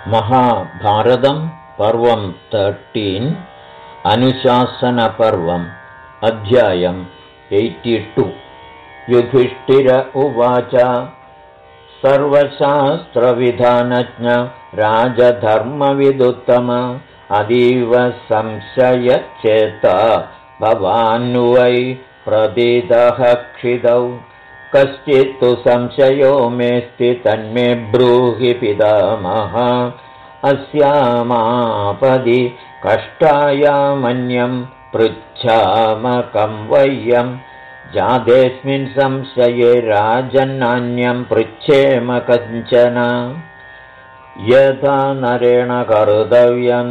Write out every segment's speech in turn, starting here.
महाभारतं पर्वं 13 अनुशासनपर्वम् अध्यायम् 82 युधिष्ठिर उवाच सर्वशास्त्रविधानज्ञ राजधर्मविदुत्तम अतीव संशयचेता भवान् वै प्रदितः क्षितौ कश्चित्तु संशयो मेऽस्ति तन्मे ब्रूहि पितामह अस्यामापदि कष्टायामन्यं पृच्छामकं वयं जातेऽस्मिन् संशये राजन्नान्यं पृच्छेम कञ्चन यथा नरेण कर्तव्यं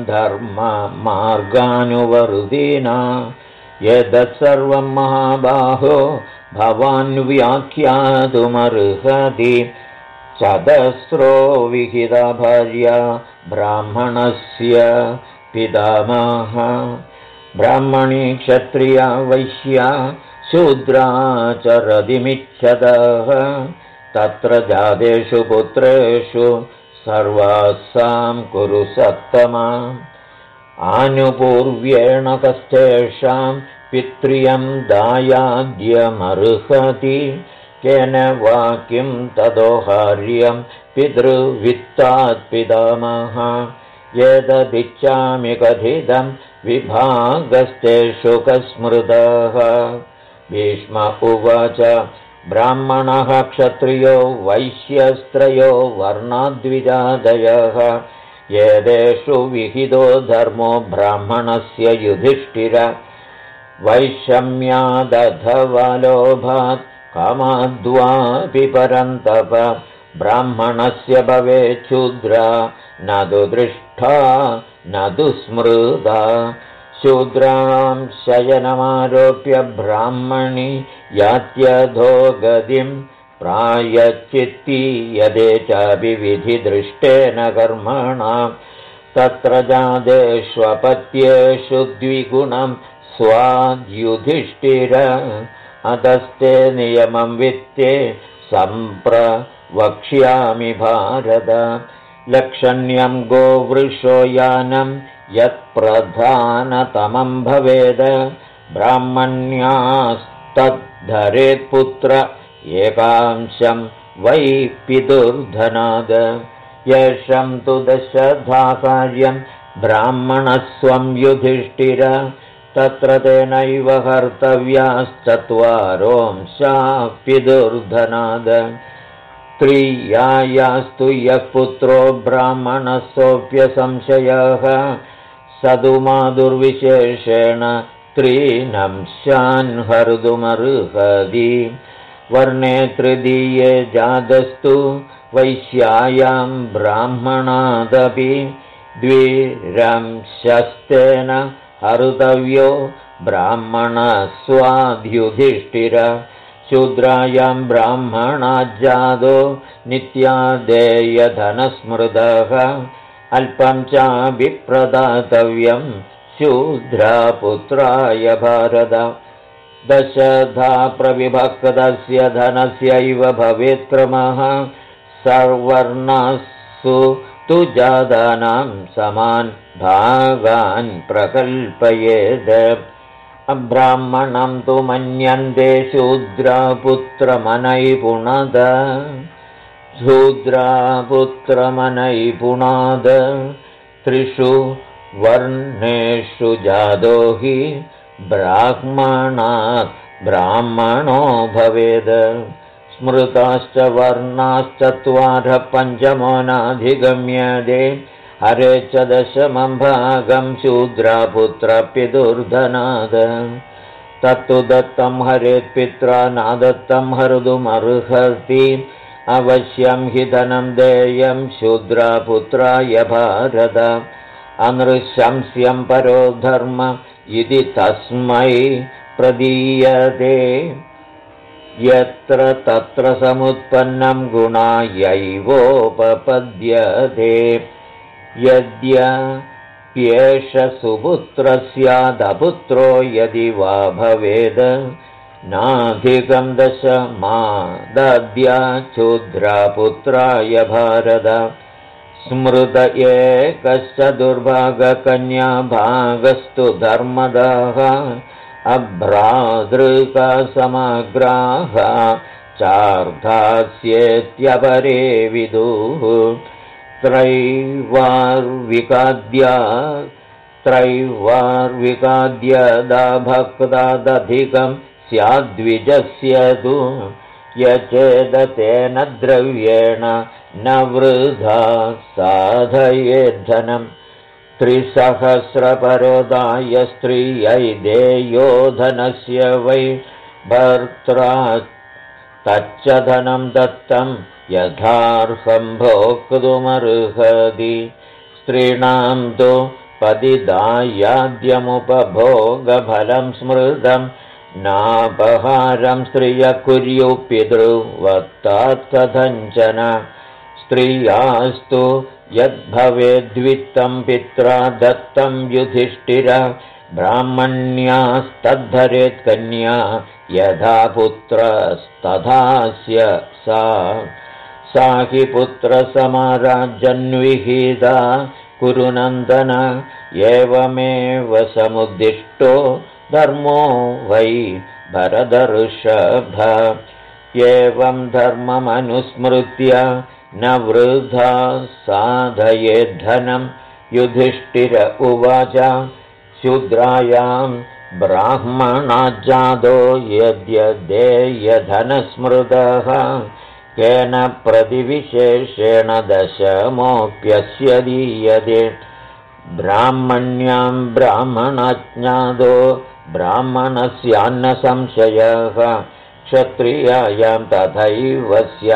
धर्ममार्गानुवर्तिना एतत्सर्वं महाबाहो भवान् व्याख्यातुमर्हति चतस्रो विहिता भार्या ब्राह्मणस्य पितामह ब्राह्मणी क्षत्रिया वैश्या शूद्रा च रतिमिच्छतः तत्र जातेषु पुत्रेषु सर्वासां कुरु सत्तमा आनुपूर्व्येण कस्तेषां पित्र्यं दायाद्यमर्हति केन वा किं तदोहार्यं पितृवित्तात् पितामह एतदिच्छामि कथितं विभागस्तेषु कस्मृतः भीष्म उवाच ब्राह्मणः क्षत्रियो वैश्यस्त्रयो वर्णाद्विजादयः एतेषु विहितो धर्मो ब्राह्मणस्य युधिष्ठिर वैषम्यादथवा लोभात् कामाद्वापि परन्तप ब्राह्मणस्य भवेत् शूद्रा न तु दृष्टा न तु स्मृता शूद्राणां शयनमारोप्य ब्राह्मणि यात्यधो गतिं प्रायश्चित्ती यदेचापि विधिदृष्टेन कर्मणा तत्र जातेष्वपत्येषु द्विगुणं स्वाद्युधिष्ठिर अतस्ते नियमं वित्ते सम्प्रवक्ष्यामि भारत लक्षण्यं गोवृषो यानं यत्प्रधानतमं भवेद ब्राह्मण्यास्तद्धरेत्पुत्र एकांशं वै पितुर्धनाद येषं तु दशधा कार्यं ब्राह्मणस्वं युधिष्ठिर तत्र तेनैव कर्तव्याश्चत्वारोंशाः पितुर्धनाद त्रियायास्तु यः पुत्रो ब्राह्मणस्योऽप्यसंशयः स तु मातुर्विशेषेण त्रीनंशान् हर्तुमर्हति वर्णे तृतीये जातस्तु वैश्यायां ब्राह्मणादपि द्विरंशस्तेन हर्तव्यो ब्राह्मणस्वाद्युधिष्ठिर शूद्रायां ब्राह्मणाज्जातो नित्यादेयधनस्मृतः अल्पं चाभिप्रदातव्यं शूद्रापुत्राय भारत दशधा प्रविभक्तस्य धनस्यैव भवेत् क्रमः सर्वर्णासु तु जातानां समान् भागान् प्रकल्पयेत् अब्राह्मणं तु मन्यन्ते शूद्रापुत्रमनैपुणाद त्रिषु वर्णेषु जातो हि ब्राह्मणात् ब्राह्मणो भवेद स्मृताश्च वर्णाश्चत्वारः पञ्चमो नाधिगम्यते हरे च दशमं भागं शूद्रापुत्रपितुर्धनाद तत्तु दत्तं हरेत्पित्रा नादत्तं हर्तुमर्हति अवश्यं हि धनं देयं शूद्रापुत्राय भारत अनृशंस्यं परो धर्म इति तस्मै प्रदीयते यत्र तत्र समुत्पन्नं गुणायैवोपपद्यते यद्यप्येष सुपुत्रस्यादपुत्रो यदि वा भवेद नाधिकं दशमादद्या क्षुद्रापुत्राय भारत स्मृत एकश्च दुर्भागकन्याभागस्तु धर्मदः अभ्रातृकसमग्राः चार्धास्येत्यपरे विदुः त्रैवार्विकाद्यदाभक्तादधिकं स्याद्विजस्य तु यचेदतेन द्रव्येण न वृथा साधयेद्धनं 300 स्त्रियै देयो धनस्य वै भर्त्रा तच्च धनं दत्तं यथार्हं भोक्तुमर्हति स्त्रीणां तु पतिदायाद्यमुपभोगफलं स्मृतं नापहारं स्त्रिय कुर्युः पितृवत्तात् कथञ्चन स्त्रियास्तु यद्भवेद्वित्तं पित्रा दत्तं युधिष्ठिर ब्राह्मण्यास्तद्धरेत् कन्या यथा पुत्रस्तथास्य सा हि पुत्रसमाराजन्विहिता कुरुनन्दन एवमेव समुद्दिष्टो धर्मो वै भरतऋषभ एवं धर्ममनुस्मृत्य न वृथा साधयेद्धनं युधिष्ठिर उवाच शूद्रायां ब्राह्मणाज्जातो यद्यदेयधनस्मृतः केन प्रतिविशेषेण दशमोऽप्यस्य दीयते ब्राह्मण्यां ब्राह्मणाज्ञातो ब्राह्मणस्यान्नसंशयः क्षत्रियायां तथैव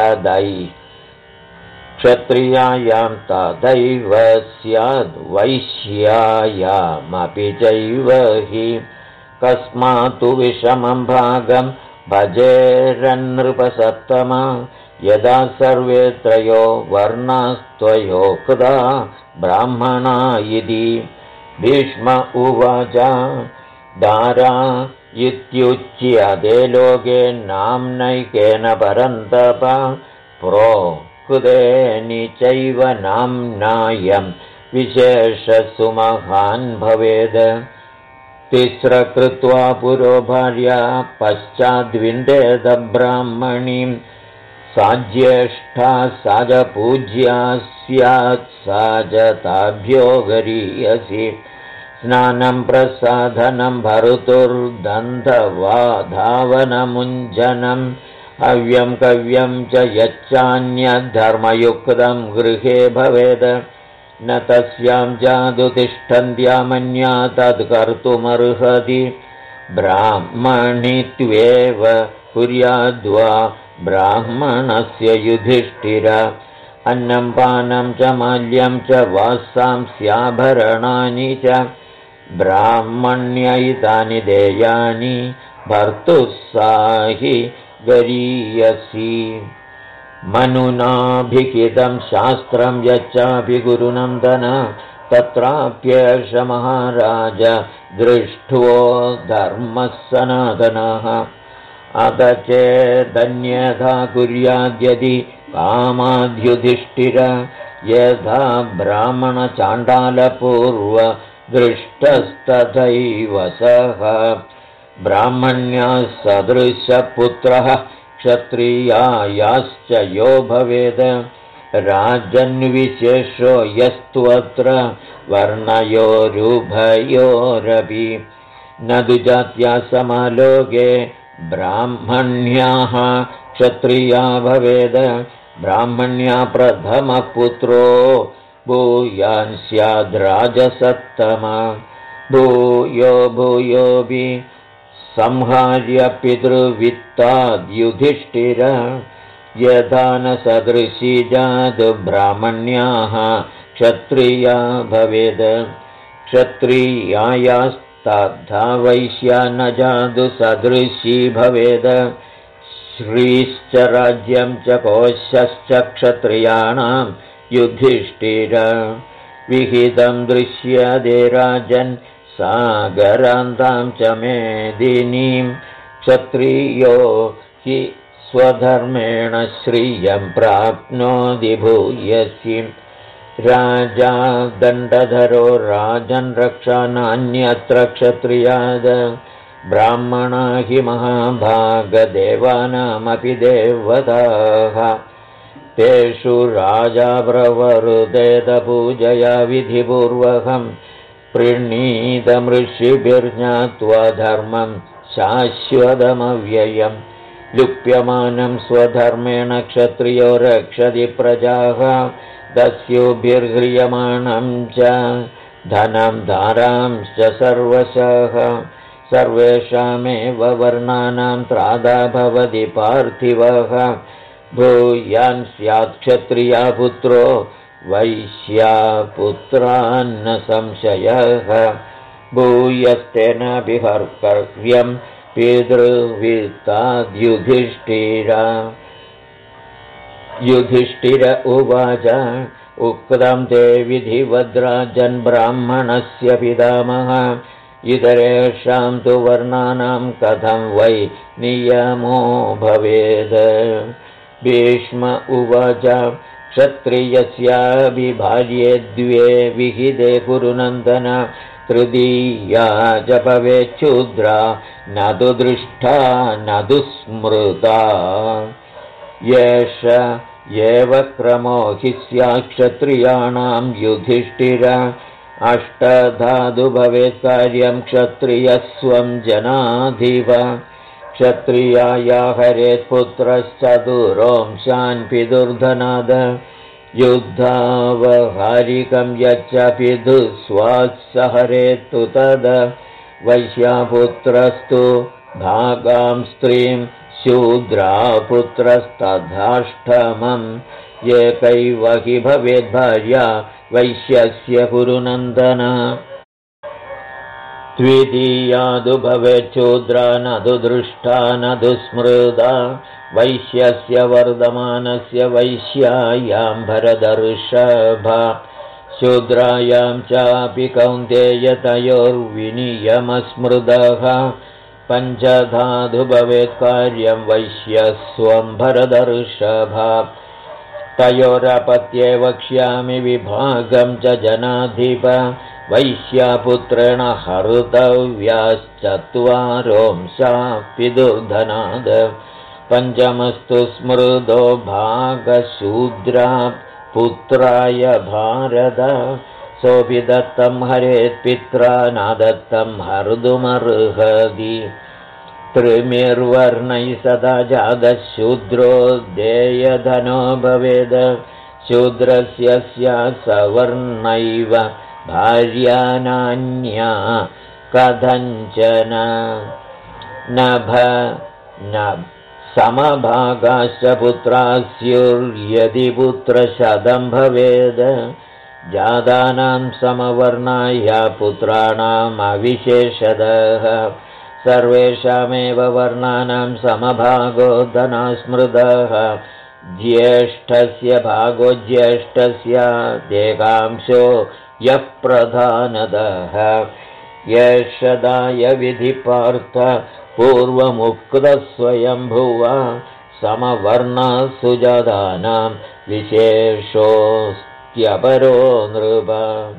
स्याद्वैश्यायामपि चैव हि कस्मात्तु विषमं भागं भजेरन्नृपसत्तमा यदा सर्वे त्रयो वर्णास्त्वयोक्ता ब्राह्मणा इति भीष्म उवाच दारा इत्युच्यते लोके नाम्नैकेन परन्तप प्रोक्तेनि चैव नाम्नायं विशेषसुमहान् भवेद् तिस्रकृत्वा पुरो भार्या पश्चाद्विन्देद ब्राह्मणीं साज्येष्ठा साजपूज्या स्यात् साजताभ्यो गरीयसि स्नानं प्रसाधनं भर्तुर्दन्तवा धावनमुञ्जनं हव्यं कव्यं च यच्चान्यद्धर्मयुक्तं गृहे भवेद न तस्यां जादु तिष्ठन्त्यामन्या तत्कर्तुमर्हति ब्राह्मणित्वेव कुर्याद्वा ब्राह्मणस्य युधिष्ठिर अन्नं पानं च माल्यं च वासांस्याभरणानि च ब्राह्मण्यैतानि देयानि भर्तुः सा हि गरीयसी मनुनाभिहितं शास्त्रं यच्चापि गुरुनन्दन तत्राप्येष महाराज दृष्ट्वो धर्मः सनातनः अथ चेदन्यथा कुर्याद्यदि कामाद्युधिष्ठिर यथा ब्राह्मणचाण्डालपूर्व दृष्टस्तथैव सः ब्राह्मण्याः सदृशपुत्रः क्षत्रियायाश्च यो भवेद राजन्विशेषो यस्त्वत्र वर्णयोरुभयोरपि न दुजात्या समालोके ब्राह्मण्याः क्षत्रिया भवेद ब्राह्मण्या प्रथमः पुत्रो भूयान् स्याद्राजसत्तमा भूयो भूयोऽपि संहार्य पितृवित्ताद्युधिष्ठिर यथा न सदृशी जातु ब्राह्मण्याः क्षत्रिया भवेद क्षत्रियायास्तथा वैश्या न जातु सदृशी भवेद श्रीश्च राज्यं च कोशश्च क्षत्रियाणां युधिष्ठिर विहितं दृश्यते राजन् सागरान्तां च मेदिनीं क्षत्रियो हि स्वधर्मेण श्रियं प्राप्नोति भूयसि राजा दण्डधरो राजन् रक्षानान्यत्र क्षत्रियाद ब्राह्मणा हि महाभागदेवानामपि देवताः तेषु राजा प्रवरुदेत पूजया विधिपूर्वकं प्रणीतमृषिभिर्ज्ञात्वा धर्मं शाश्वतमव्ययम् लुप्यमानं स्वधर्मेण क्षत्रियो रक्षति प्रजाः दस्युभिर्ह्रियमाणं च धनं धारांश्च सर्वशः सर्वेषामेव वर्णानां त्रादा भवति पार्थिवः भूयान् स्यात् क्षत्रिया पुत्रो वैश्यापुत्रान्न संशयः भूयस्तेनाभिहर्तव्यं युधिष्ठिर उवाच उक्तं ते विधिवद्राजन् ब्राह्मणस्य पितामह इतरेषां तु वर्णानां कथं वै नियमो भवेत् भीष्म उवाच क्षत्रियस्यापि भार्ये द्वे विहिते कुरुनन्दन तृतीया च भवेच्छूद्रा न तु दृष्टा न तु स्मृता एष एव क्रमो हि स्यात् क्षत्रियाणां युधिष्ठिर अष्टधातु भवेत् कार्यं क्षत्रियस्वं जनाधिप क्षत्रियाया हरेत् पुत्रश्चतुरोंशान् पितुर्धनाद युद्धावहारिकं यच्च पितुः स्वात्स हरेत्तु तद वैश्यापुत्रस्तु भागां स्त्रीं शूद्रा पुत्रस्तथाष्टमम् एकैव हि भवेद् भार्या वैश्यस्य कुरुनन्दन द्वितीयादु भवेच्छूद्रा न तु दृष्टा न तु स्मृता वैश्यस्य वर्धमानस्य वैश्यायां भरदर्षभा शूद्रायां चापि कौन्तेय तयोर्विनियमस्मृतः पञ्चधातु भवेत् कार्यं वैश्यस्वं भरदर्षभा तयोरपत्ये वक्ष्यामि विभागं च जनाधिप वैश्यापुत्रेण हर्तव्याश्चत्वारोंशा पितुर्धनाद पञ्चमस्तु स्मृतो भागशूद्रा पुत्राय भारत सोऽपि दत्तं हरेत् पित्रा न दत्तं हर्तुमर्हति त्रिमिर्वर्णैः सदा जातः शूद्रो देयधनो भवेद शूद्रस्य स्यात् सवर्णैव भार्यानान्या कथञ्चन न समभागाश्च पुत्राः स्युर्यदि पुत्रशतं भवेद जातानां समवर्णाय पुत्राणाम् अविशेषतः सर्वेषामेव वर्णानां समभागो धनास्मृतः ज्येष्ठस्य भागो ज्येष्ठस्य देकांशो यः प्रधानतः येषदाय विधिपार्थ पूर्वमुक्तस्वयंभुवा समवर्णसु जातानां विशेषोऽस्त्यपरो नृप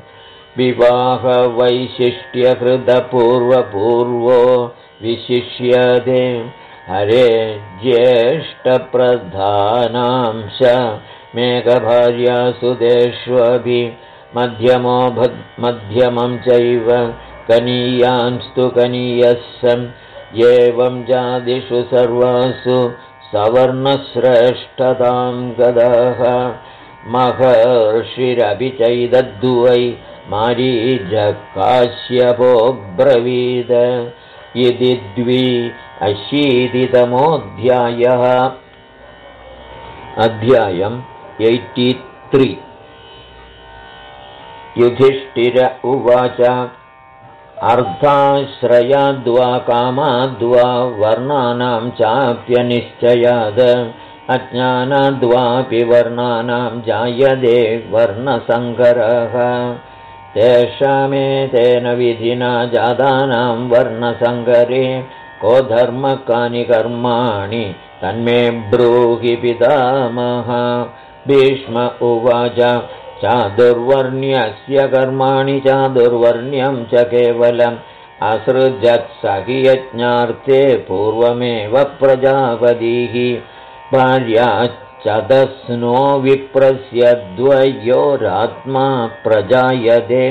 विवाहवैशिष्ट्यकृतपूर्वपूर्वो विशिष्यते हरे ज्येष्ठप्रधानांश मेघभार्यासु देष्वपि मध्यमं चैव कनीयांस्तु कनीयस्सम् एवं जातिषु सर्वासु सवर्णश्रेष्ठतां गतः महर्षिरपि चैदद्वै मारीचकाश्यपो ब्रवीद इति 280तमोऽध्यायः अध्यायम् 83 युधिष्ठिर उवाच अर्धाश्रयाद्वा कामाद्वा वर्णानां चाप्यनिश्चयाद् अज्ञानाद्वापि वर्णानां जायते वर्णसङ्करः तेषामेतेन विधिना जातानां वर्णसङ्करे को धर्म कानि कर्माणि तन्मे ब्रूहि पितामह भीष्म उवाच चादुर्वर्ण्यस्य कर्माणि चादुर्वर्ण्यं च केवलम् असृजत्सहि यज्ञार्थे पूर्वमेव प्रजापतिः भार्याच्चदस्नो विप्रस्य द्वयोरात्मा प्रजायते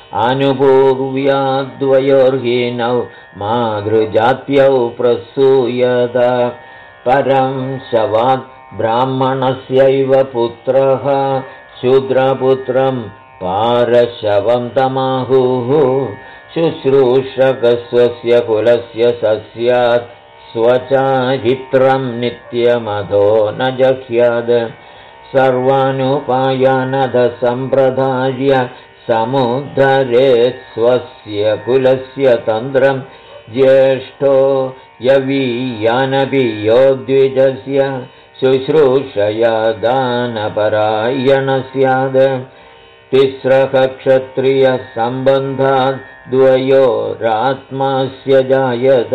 अनुपूर्व्याद्वयोर्हीनौ मातृजात्यौ प्रसूयत परं शवात् ब्राह्मणस्यैव पुत्रः शूद्रपुत्रं पारशवं तमाहुः शुश्रूषकस्वस्य कुलस्य सस्यात् स्वचारित्रं नित्यमधो न जह्याद सर्वानुपायानध सम्प्रदाय समुद्धरेत् स्वस्य कुलस्य तन्त्रं ज्येष्ठो यवीयानपि यो द्विजस्य शुश्रूषया दानपरायणः स्यात् तिस्रः क्षत्रियसम्बन्धात् द्वयोरात्मास्य जायत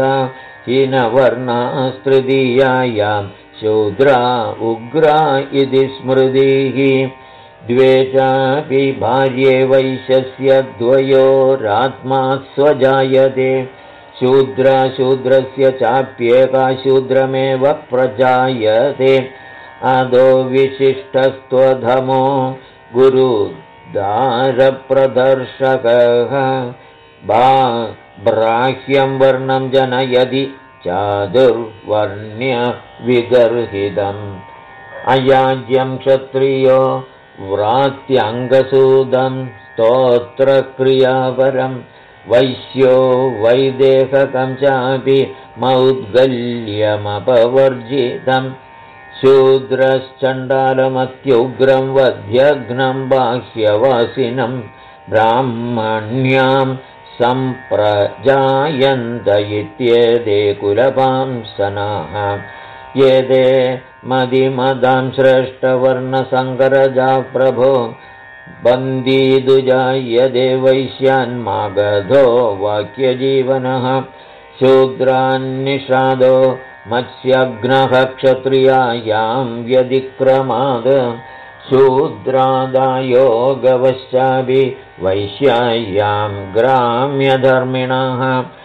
हीनवर्णास्तृतीयायां शूद्रा उग्रा इति स्मृतिः द्वे चापि भार्ये वैश्यस्य द्वयोरात्मा स्वजायते शूद्रस्य चाप्येका शूद्रमेव प्रजायते अधो विशिष्टस्त्वधमो गुरुदारप्रदर्शकः ब्राह्यं वर्णं जनयति चादुर्वर्ण्यविगर्हितम् अयाज्यं क्षत्रियो व्रात्यङ्गसूदं स्तोत्रक्रियापरं वैश्यो वैदेहकं चापि मौद्गल्यमपवर्जितं शूद्रश्चण्डालमत्युग्रं वध्यघ्नं बाह्यवासिनं ब्राह्मण्यां सम्प्रजायन्त इत्येते कुलपांसनाः येदे मदिमदां श्रेष्ठवर्णसङ्करजा प्रभो बन्दीदुजायदे वैश्यान्मागधो वाक्यजीवनः शूद्रान्निषादो मत्स्यघ्नः क्षत्रियायां व्यतिक्रमाद शूद्रादायो गवश्चापि वैश्यायां ग्राम्यधर्मिणः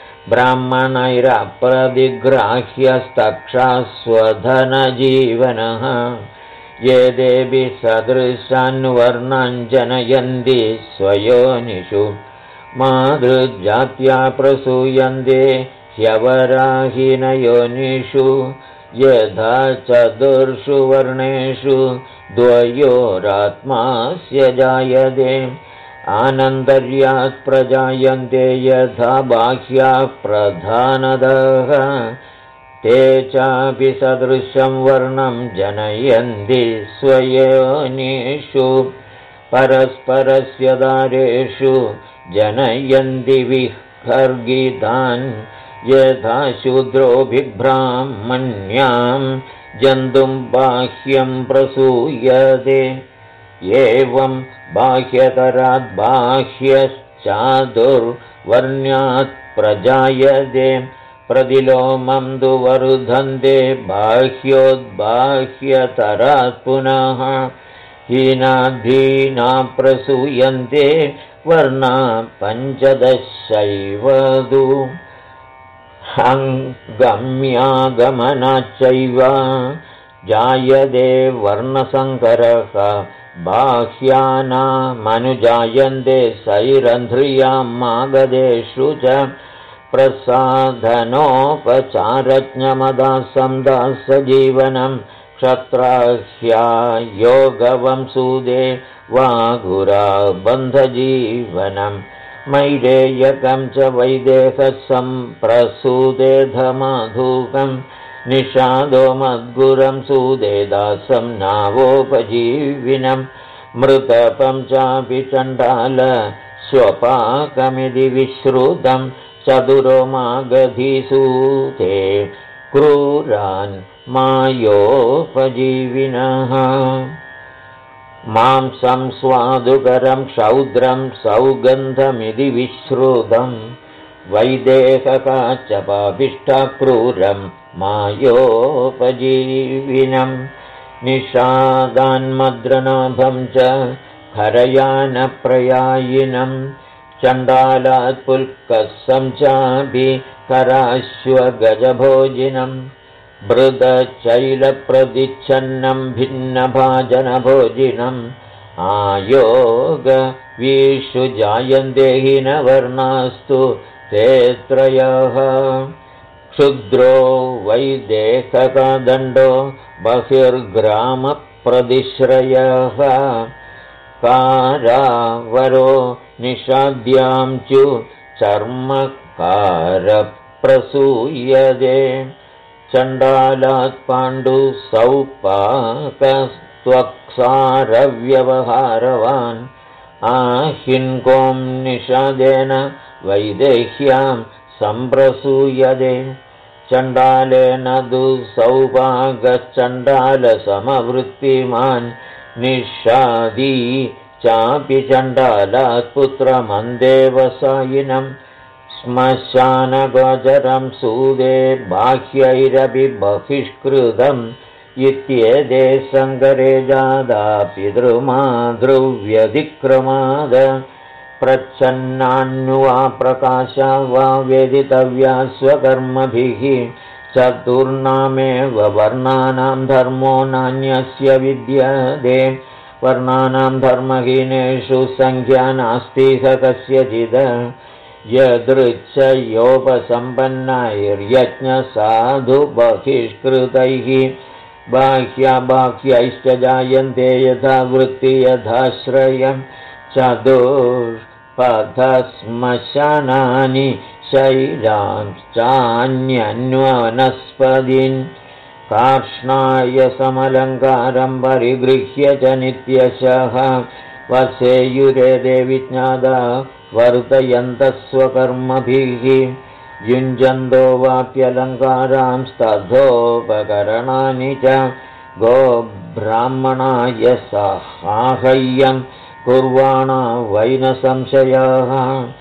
ब्राह्मणैरप्रदिग्राह्यस्तक्षास्वधनजीवनः येदेऽपि सदृशान्वर्णान् जनयन्ति स्वयोनिषु मातृजात्या प्रसूयन्ते ह्यवराहीनयोनिषु यथा चतुर्षु वर्णेषु द्वयोरात्मास्य जायते आनन्तर्यात् प्रजायन्ते यथा बाह्याः प्रधानतः ते चापि सदृशं वर्णं जनयन्ति स्वयोनिषु परस्परस्य दारेषु जनयन्ति विहर्गितान् यथा शूद्रोऽभिब्राह्मण्यां जन्तुं बाह्यं प्रसूयते एवं बाह्यतरात् बाह्यश्चादुर्वर्ण्यात् प्रजायते प्रतिलोमं तु वर्धन्ते बाह्योद्बाह्यतरात् पुनः हीनाधीना प्रसूयन्ते वर्णा पञ्चदशैव तु हङ्गम्यागमनाच्चैव जायते वर्णसङ्करः बाह्यानामनुजायन्ते सैरन्ध्रियां मागधेषु च प्रसाधनोपचारज्ञमदासं दासजीवनं क्षत्राह्या योगवं सूदे वाघुराबन्धजीवनं मैरेयकं च वैदेहसं प्रसूदेधमाधूकं निषादो मद्गुरं सूदे दासं नावोपजीविनं मृतपं चापि चण्डाल स्वपाकमिति विश्रुतं चतुरो मागधीसूते क्रूरान् मायोपजीविनः मांसं स्वादुकरं क्षौद्रं सौगन्धमिति विश्रुतं वैदेहकाच्च पापिष्ठा क्रूरं मायोपजीविनं निषादान्मद्रनाभं च खरयानप्रयायिनं चण्डालात् पुल्कसंचापि कराश्वगजभोजिनं मृदचैलप्रदिच्छन्नं भिन्नभाजनभोजिनम् आयोगवीषु जायन्ते हीनवर्णास्तु ते त्रयः क्षुद्रो वैदेहकदण्डो बहिर्ग्रामप्रतिश्रयः कारावरो निषाद्यां चर्मकारप्रसूयते चण्डालात् पाण्डुसौपाकस्त्वक्सारव्यवहारवान् आहिन्कों निषादेन वैदेह्यां सम्प्रसूयते चण्डालेन दुःसौभागश्चण्डालसमवृत्तिमान् निषादी चापि चण्डालात् पुत्रमन्देवसायिनं श्मशानगोचरं सूदे बाह्यैरपि बहिष्कृतम् इत्येते सङ्करे जादा पितृमातृव्यतिक्रमाद प्रच्छन्नान्वा प्रकाशा वा वेदितव्या स्वकर्मभिः चतुर्णामेव वर्णानां धर्मो नान्यस्य विद्यते वर्णानां धर्महीनेषु संख्या नास्तिह कस्यचित् यदृच्छयोपसम्पन्नैर्यज्ञसाधु बहिष्कृतैः बाह्याबाह्यैश्च जायन्ते यथा वृत्ति यथाश्रयम् चतुष्पथश्मशानानि शैलांश्चान्यन्वनस्पदीन् कार्ष्णाय समलङ्कारं परिगृह्य च नित्यशः वसेयुरेदे विज्ञादा वर्तयन्तः स्वकर्मभिः युञ्जन्तो वाप्यलङ्कारांस्तथोपकरणानि च गोब्राह्मणाय साहाय्यं कुर्वाणा वैनसंशयाः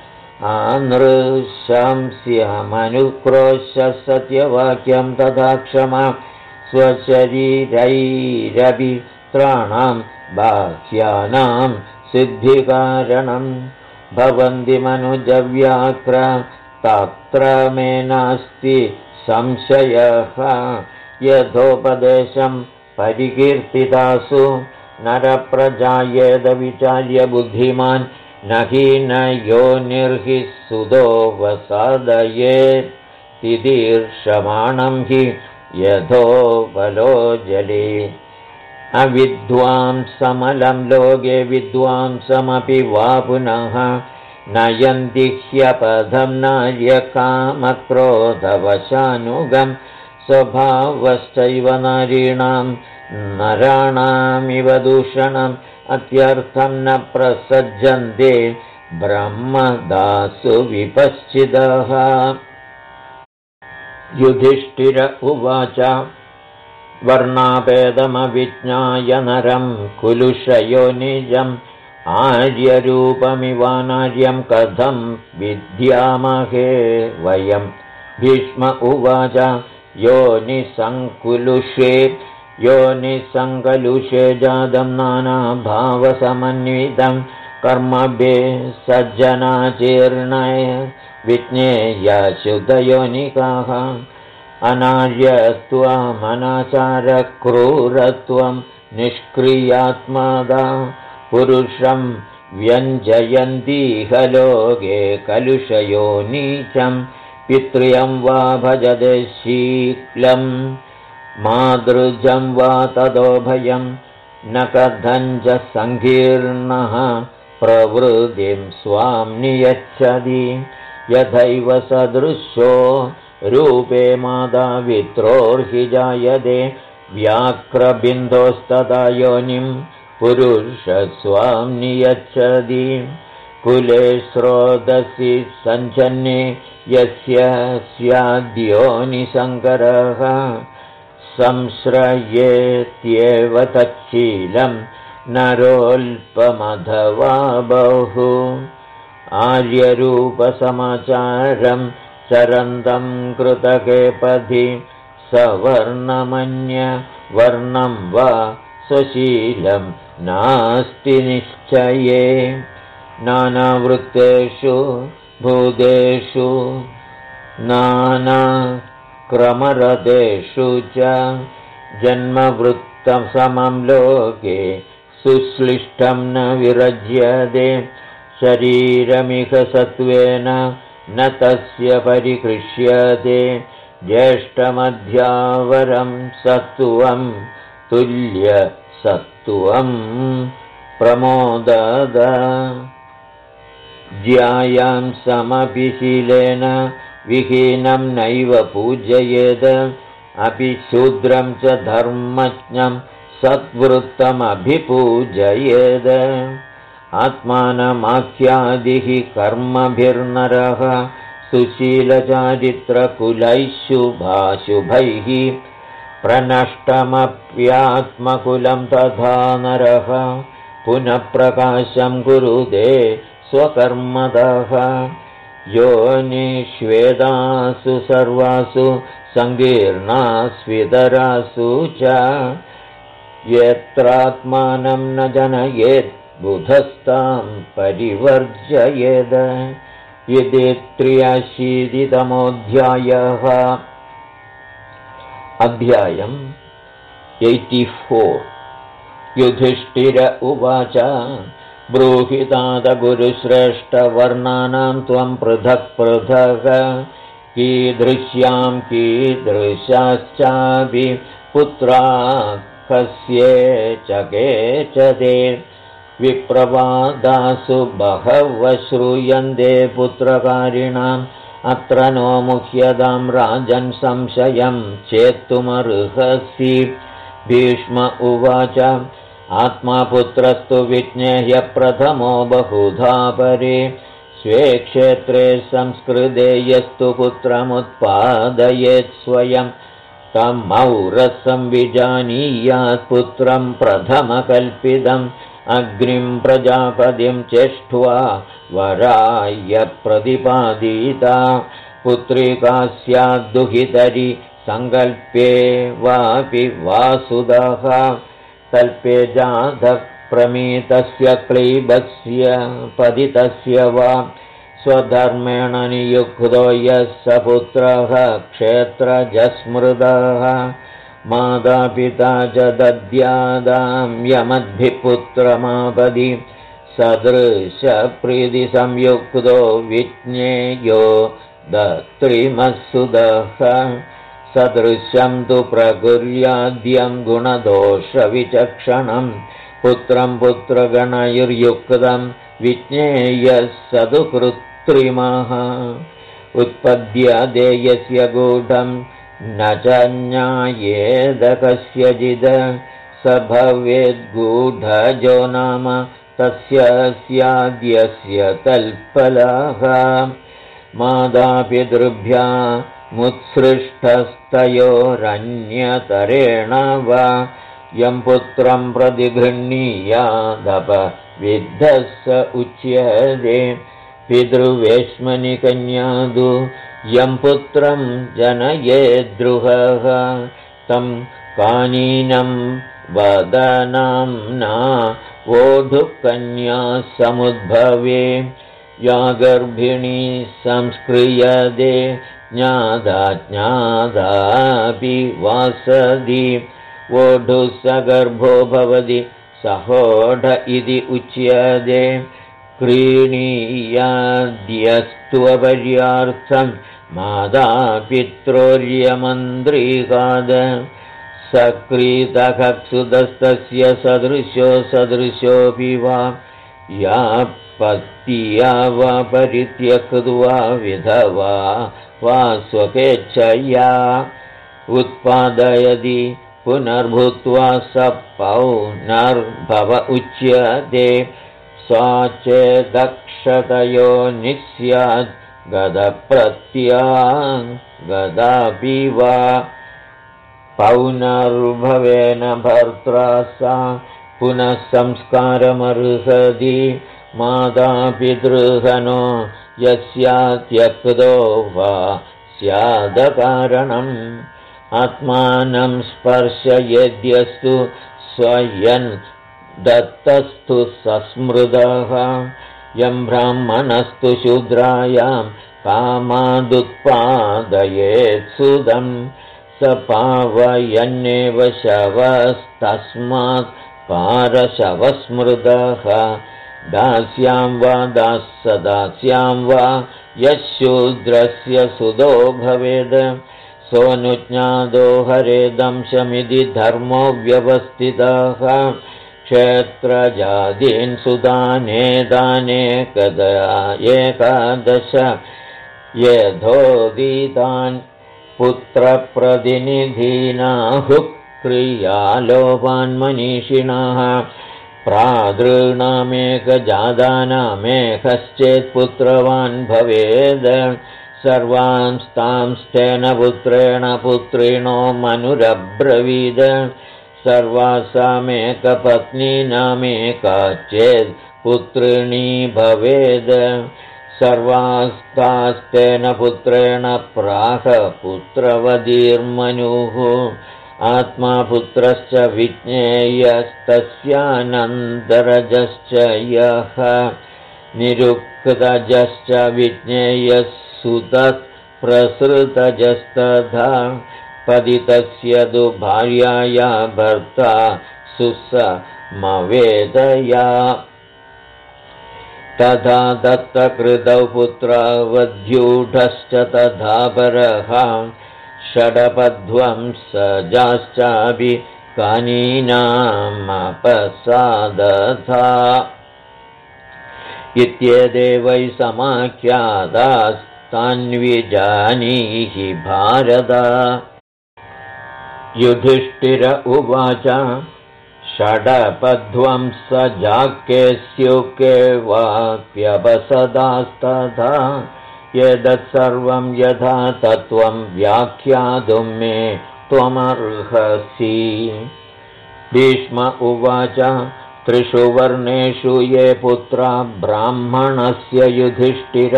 आनृशंस्यमनुक्रोश्य सत्यवाक्यं तथा क्षमा स्वशरीरैरपि त्राणां बाह्यानां सिद्धिकारणं भवन्ति मनुजव्याक्र तत्र मे नास्ति संशयः यथोपदेशं परिकीर्तितासु नरप्रजायेद विचार्य बुद्धिमान् न हि न योनिर्हि सुदो वसादयेत् तिदीर्षमाणं हि यथोपलो जले अविद्वांसमलं लोके विद्वांसमपि वा पुनः नयन्ति ह्यपथं नार्यकामक्रोधवशानुगं स्वभावश्चैव नारीणां नराणामिव दूषणम् अत्यर्थं न प्रसज्जन्ते ब्रह्मदासु विपश्चितः युधिष्ठिर उवाच वर्णाभेदमविज्ञाय नरं कुलुषयोनिजम् आर्यरूपमिवानार्यं कथं विद्यामहे वयं भीष्म उवाच योनिसङ्कलुषे जातं नानाभावसमन्वितं कर्मभे सज्जनाचीर्णय विज्ञेयशुद्धयोनिकाः अनार्यत्वमनाचारक्रूरत्वं निष्क्रियात्मदा पुरुषं व्यञ्जयन्तीह लोके कलुषयोनीचं पितृयं वा भजते शीलं मातृजं वा तदोभयं न कथञ्च सङ्कीर्णः प्रवृत्तिं स्वां नियच्छति यथैव सदृशो रूपे माता वित्रोर्हि जायते व्याघ्रबिन्दोस्तदा योनिं पुरुषस्वां नियच्छति कुले स्रोतसि सञ्जन्ये यस्य स्याद्योनिसङ्करः संश्रयेत्येव तच्छीलं नरोऽल्पमथवा बहु आर्यरूपसमाचारं चरन्तं कृतके पथि सवर्णमन्य वर्णं वा स्वशीलं नास्ति निश्चये नानावृत्तेषु भूतेषु नानाक्रमरतेषु च जन्मवृत्तसमं लोके सुश्लिष्टं न विरज्यते शरीरमिह सत्त्वेन न तस्य परिकृष्यते ज्येष्ठमध्यावरं सत्त्वं तुल्यसत्त्वं प्रमोदद ज्यायां समपि शीलेन विहीनं नैव पूजयेद अपि शूद्रं च धर्मज्ञं सद्वृत्तमभिपूजयेद आत्मानमाख्यादिः कर्मभिर्नरः सुशीलचारित्रकुलैः शुभाशुभैः प्रनष्टमप्यात्मकुलं तथा नरः पुनः प्रकाशं कुरुते स्वकर्मतः योनिष्वेदासु सर्वासु सङ्कीर्णास्वितरासु च यत्रात्मानं न जनयेत् बुधस्तां परिवर्जयेद इति 83तमोऽध्यायः अध्यायम् 84 युधिष्ठिर उवाच ब्रूहि तात गुरुश्रेष्ठवर्णानां त्वं पृथक् पृथक् कीदृश्यां कीदृशाश्चापि पुत्रा कस्ये च केचदे विप्रवादासु बहवः श्रूयन्ते पुत्रकारिणाम् अत्र नो मुह्यतां राजन् संशयं चेत्तुमर्हसि भीष्म उवाच आत्मा पुत्रस्तु विज्ञेय प्रथमो बहुधा परे स्वे क्षेत्रे संस्कृते यस्तु पुत्रमुत्पादयेत् स्वयं तमौरसं विजानीयात् पुत्रं प्रथमकल्पितम् अग्निं प्रजापतिं चेष्ट्वा वराय प्रतिपादिता पुत्रिका स्याद्दुहितरि सङ्कल्प्ये वापि वासुदः कल्पे जातः प्रमीतस्य क्लीबस्य पतितस्य वा स्वधर्मेण नियुक्तो यः स पुत्रः क्षेत्रजस्मृतः मातापिता च दद्यादां यमद्भिः पुत्रमापदि सदृशप्रीतिसंयुक्तो विज्ञेयो दत्रिमस्सुदः सदृशं तु प्रकुर्याद्यं गुणदोषविचक्षणं पुत्रं पुत्रगणैर्युक्तं विज्ञेयः स तु कृत्रिमः उत्पद्यते यस्य गूढं न च ज्ञायेद कस्यचिद् स भवेद्गूढजो नाम तस्य स्याद्यस्य तल्पलः मातापितृभ्यामुत्सृष्टस्तयोरन्यतरेण वा यं पुत्रं प्रतिगृह्णीयादपविद्धः स उच्यते पितृवेश्मनि कन्यादु यं पुत्रं जनयेद्रुहः तं कानीनं वदनाम्ना वोढुकन्या समुद्भवे या गर्भिणी संस्क्रियते ज्ञादापि वासदि वोढुः स गर्भो भवति सहोढ इति उच्यते क्रीणीयाद्यस्त्वपर्यार्थं मातापित्रोर्यमन्त्रिकाद सक्रीतः सुदस्तस्य सदृशोऽपि वा या पत्या वा परित्यक्त्वा विधवा वा स्वकेच्छया उत्पादयति पुनर्भूत्वा स पौनर्भव उच्यते सा चेदक्षतयो निस्याद् गदप्रत्यागदापि वा पौनर्भवेन भर्त्रा सा पुनः संस्कारमर्हति मातापितृहनो यस्यात्यक्तो वा स्यादकारणम् आत्मानं स्पर्शयेद्यस्तु स्वयं दत्तस्तु सस्मृदः यं ब्राह्मणस्तु शूद्रायां कामादुत्पादयेत्सुदं स पावयन्नेव शवस्तस्मात् पारशवस्मृदः दास्यां वा दास्यदास्यां वा यः शूद्रस्य सुदो भवेद् सोऽनुज्ञातो हरेदंशमिति धर्मो व्यवस्थितः क्षेत्रजादीन् सुदानेदानेकदा एकादश यथोदितान् पुत्रप्रतिनिधीनाहुः क्रियालोपान्मनीषिणः प्रादॄणामेकजातानामेकश्चेत् पुत्रवान् भवेद् सर्वांस्तांस्तेन पुत्रेण पुत्रिणो मनुरब्रवीद सर्वासामेकपत्नीनामेका चेत् पुत्रिणी भवेद् सर्वास्तास्तेन पुत्रेण प्राह पुत्रवधीर्मनुः आत्मा पुत्रश्च विज्ञेयस्तस्यानन्तरजश्च यः निरुक्तजश्च विज्ञेयः सुतः प्रसृतजस्तथा पतितस्य तु भार्याया भर्ता सुसमवेदया तथा दत्तकृतौ पुत्रवध्यूढश्च तथा परः षडपध्वंसजाश्चापि कानीनामपसादथा इत्येते वै समाख्यातास्तान्विजानीहि भारत युधिष्ठिर उवाच षडपध्वंसजाके स्युके वाप्यपसदास्तथा एतत्सर्वं यथा तत्त्वं व्याख्यातुं मे त्वमर्हसि भीष्म उवाच त्रिषु वर्णेषु ये पुत्रा ब्राह्मणस्य युधिष्ठिर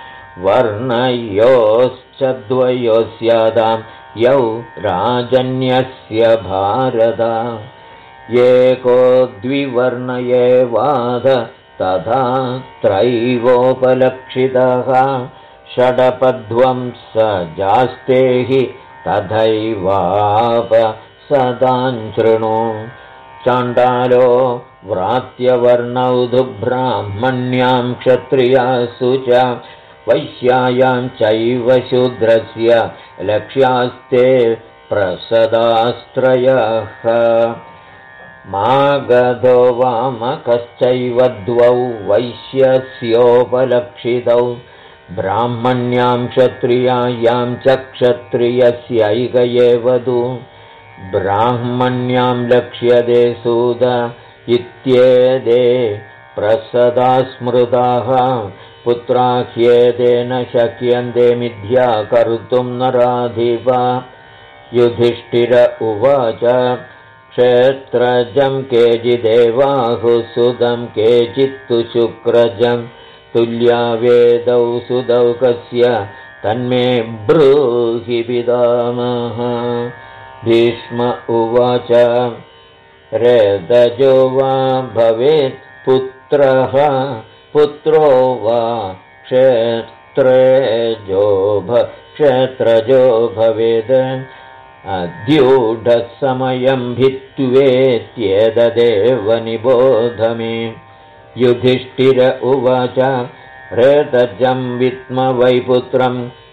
वर्णयोश्च द्वयोस्यादां यौ राजन्यस्य भारत एको द्विवर्ण एवाद तथा त्रैवोपलक्षितः षडपध्वंसजास्ते हि तथैवापसदाञ्चृणु चाण्डालो व्रात्यवर्णौ तु ब्राह्मण्यां क्षत्रियासु च वैश्यायां चैव शूद्रस्य लक्ष्यास्ते प्रसदास्त्रयः मागधो वामकश्चैव द्वौ वैश्यस्योपलक्षितौ ब्राह्मण्यां क्षत्रियायां च क्षत्रियस्यैक एव तु ब्राह्मण्यां लक्ष्यते सूद इत्येते प्रसदा स्मृताः पुत्रा ह्येतेन शक्यन्ते मिथ्या कर्तुं नराधिप युधिष्ठिर उवाच क्षेत्रजं केचिदेवाहुः सुतं केचित्तु शुक्रजं तुल्या वेदौ सुतौ कस्य तन्मे ब्रूहि पितामह भीष्म उवाच रेदजो वा भवेत् पुत्रः पुत्रो वा क्षेत्रजो भवेत् अद्यूढः समयं भित्त्वेत्येतदेव निबोध मे युधिष्ठिर उवाच रेतजं विद्म वै पुत्रं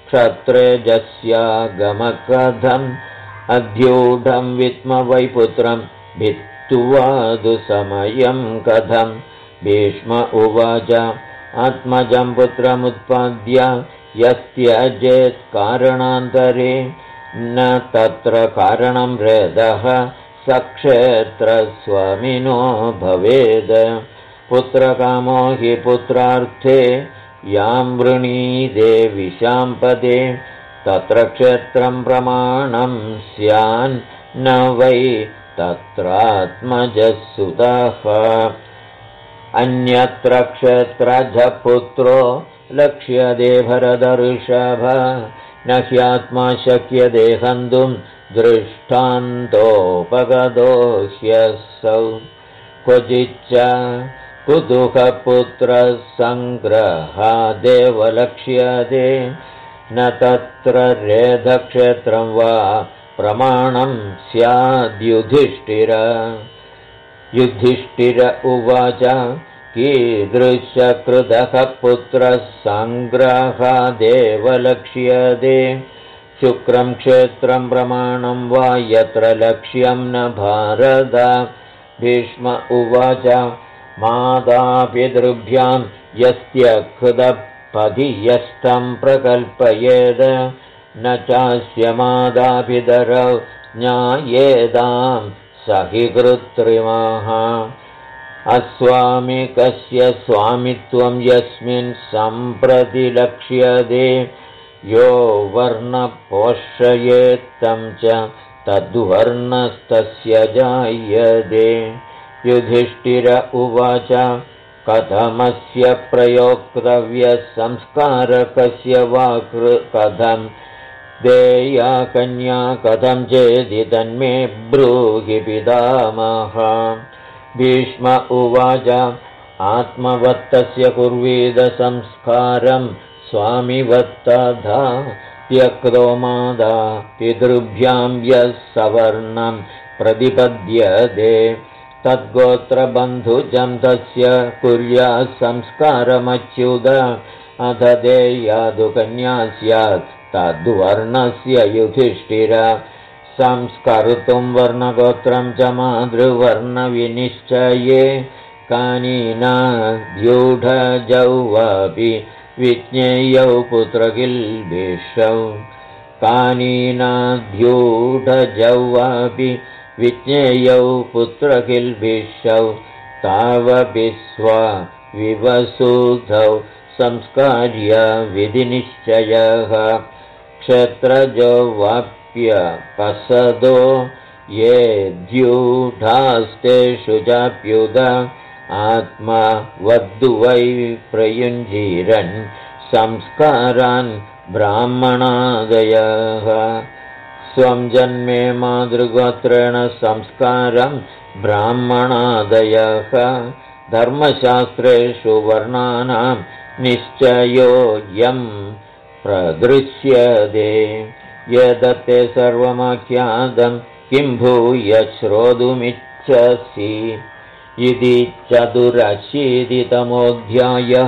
क्षत्रेजस्यागमकथम् अद्यूढं विद्म वै पुत्रं भित्त्वादु समयं कथं भीष्म उवाच आत्मजं पुत्रमुत्पाद्य यस्त्यजेत् कारणान्तरे न तत्र कारणं रेदः सक्षेत्रस्वामिनो भवेद् पुत्रकामो हि पुत्रार्थे यां वृणीदे विशाम्पदे तत्र क्षेत्रं प्रमाणं स्यान् न वै तत्रात्मजः सुतः अन्यत्र क्षेत्रजपुत्रो लक्ष्यते भरतऋषभ न ह्यात्मा शक्यते हन्तुं दृष्टान्तोपगतो ह्यसौ क्वचिच्च कुतुकपुत्रसङ्ग्रहादेव लक्ष्यते न तत्र रेधक्षेत्रं वा प्रमाणं स्याद्युधिष्ठिर। युधिष्ठिर उवाच कीदृशकृतः पुत्रसङ्ग्रहादेव लक्ष्यते शुक्रं क्षेत्रं प्रमाणं वा यत्र लक्ष्यं न भारत। भीष्म उवाच मातापितृभ्यां यस्त्यकृतपधियस्तं प्रकल्पयेद न चास्य मातापितरौ ज्ञायेदां स हि कृत्रिमः। अस्वामिकस्य स्वामित्वं यस्मिन् सम्प्रति लक्ष्यते यो वर्णपोषयेत्तं च तद्वर्णस्तस्य जायते। युधिष्ठिर उवाच कथमस्य प्रयोक्तव्यसंस्कारकस्य वा कथं देया कन्या कथं चेदि तन्मे ब्रूहि पितामह। भीष्म उवाच आत्मवत्तस्य कुर्वीद संस्कारं स्वामिवत्तथा त्यक्तो मादा पितृभ्यां यः सवर्णं प्रतिपद्यते तद्गोत्रबन्धुजं तस्य कुर्यात् संस्कारमच्युत अथ देयादु कन्या स्यात् तद्वर्णस्य युधिष्ठिर। संस्कर्तुं वर्णगोत्रं च मातृवर्णविनिश्चये कानीनाद्यूढजौ वापि विज्ञेयौ पुत्रकिल्बिषौ कानीनाद्यूढजौ वापि विज्ञेयौ पुत्रकिल्बिषौ तावपि विवसुधौ संस्कार्य विधिनिश्चयः क्षेत्रजो वाप्यपसदो ये द्यूढास्तेषु चाप्युत आत्मा वद्दु वै प्रयुञ्जीरन् संस्कारान् ब्राह्मणादयः स्वं जन्मे मातृगोत्रेण संस्कारं ब्राह्मणादयः धर्मशास्त्रेषु वर्णानां निश्चयोऽयं प्रदृश्यते यदते सर्वमाख्यातं किं भूय श्रोतुमिच्छसि इति 84तमोऽध्यायः।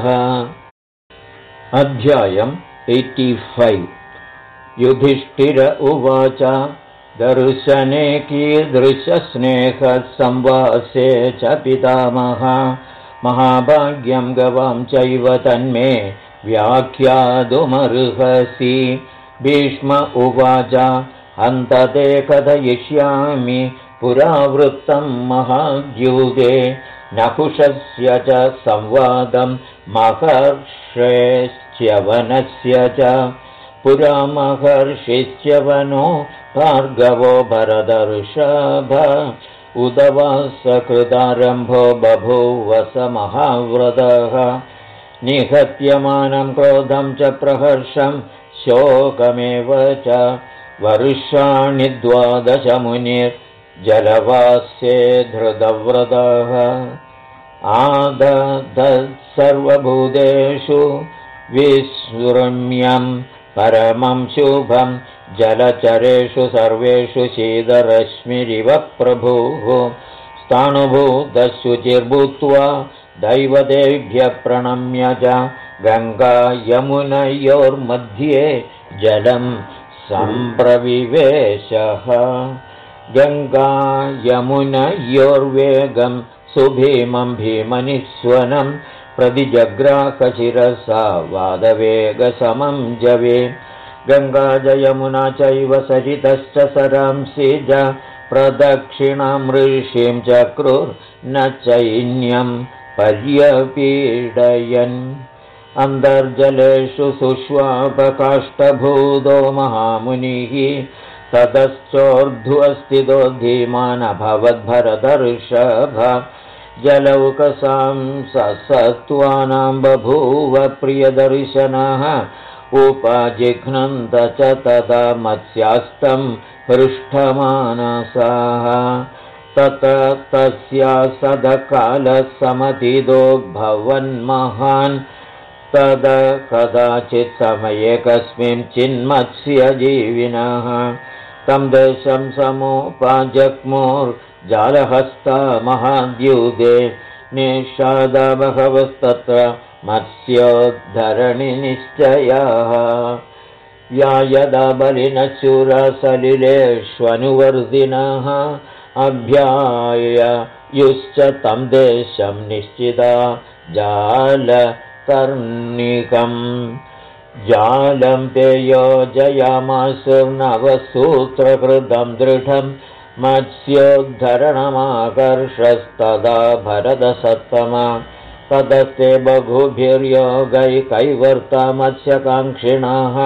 अध्यायम् 85। युधिष्ठिर उवाच दर्शने कीदृशस्नेहसंवासे च पितामह महाभाग्यं गवां चैव तन्मे व्याख्यातुमर्हसि। भीष्म उवाच हन्तते कथयिष्यामि पुरावृत्तं महाद्यूते नहुषस्य च संवादं महर्षेश्च्यवनस्य च पुरा महर्षिश्च्यवनो भार्गवो भरतर्षभ उदवासकृतारम्भो बभूव स महाव्रतः निहत्यमानं क्रोधं च प्रहर्षं शोकमेव च वर्षाणि 12 मुनिर्जलवास्ये धृतव्रतः आदधत्सर्वभूतेषु विस्मृम्यं परमं शुभं जलचरेषु सर्वेषु शीतरश्मिरिव प्रभुः स्थाणुभूतशुचिर्भूत्वा दैवतेभ्यः प्रणम्य च गङ्गा यमुनयोर्मध्ये जलं सम्प्रविवेशः गङ्गा यमुनयोर्वेगं सुभीमं भीमनिस्वनं प्रतिजग्राहशिरसा वादवेगसमं जवे गङ्गा च यमुना चैव सरितश्च सरांसि च प्रदक्षिणां ऋषिं चक्रुर्न चैन्यं पर्यपीडयन् अन्तर्जलेषु सुष्वापकाष्ठभूतो महामुनिः ततश्चोर्ध्वस्थितो धीमान् अभवद्भरतर्षभ जलौकसां ससत्त्वानां बभूव प्रियदर्शनः उपजिघ्नन्त च तदा मत्स्यास्तं हृष्टमानसाः तत तस्या सदकालः समतिदो भवन्महान् तद कदाचित् समये कस्मिंश्चिन्मत्स्यजीविनः तं देशं समुपजग्मुर्जालहस्ता महाद्युगे निषादा बहवस्तत्र मत्स्योद्धरणिनिश्चयाः या यदा बलिनशूरसलिलेष्वनुवर्धिनः अभ्यायुश्च तं देशं निश्चिता जालकर्णिकम् जालं ते योजयामासुर्नवसूत्रकृतं दृढं मत्स्योद्धरणमाकर्षस्तदा भरतसत्तमा तदस्ते बहुभिर्योगैकैवर्ता मत्स्यकाङ्क्षिणः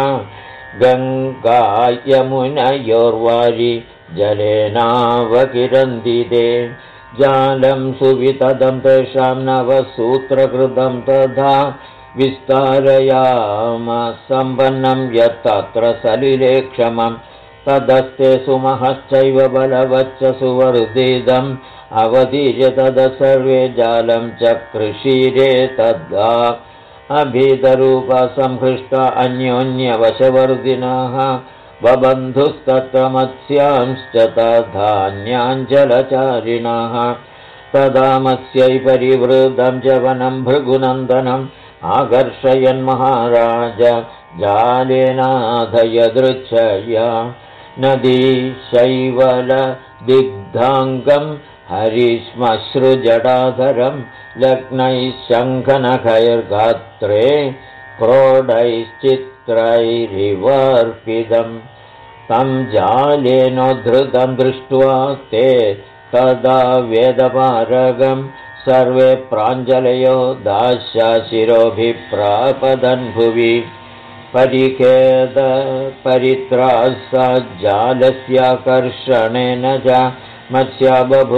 गङ्गायमुनयोर्वारि जलेनावकिरन्दिते जालं सुवितदं तेषां नवसूत्रकृतं तथा विस्तारयाम सम्पन्नं यत्तत्र सलिले क्षमं तदस्ते सुमहश्चैव बलवच्च सुवर्धितम् अवतीर्य तद सर्वे जालं च कृषीरे तदा अभीतरूपा संहृष्टा अन्योन्यवशवर्धिनः बबन्धुस्तत्र मत्स्यांश्च तथान्याञ्जलचारिणः तदा मत्स्यै परिवृतं च वनं भृगुनन्दनम् आकर्षयन् महाराज जालेनाधयदृच्छया नदी शैवलदिग्धाङ्गं हरिश्मश्रुजटाधरं लग्नैः शङ्खनखैर्गात्रे क्रोडैश्चित्रैरिवर्पितम् तं जालेनोद्धृतं दृष्ट्वा ते तदा वेदपारगम् सर्वे प्राञ्जलयो दास्याशिरोभिप्रापदन् भुवि परिखेद परित्रासा जालस्याकर्षणेन च मत्स्या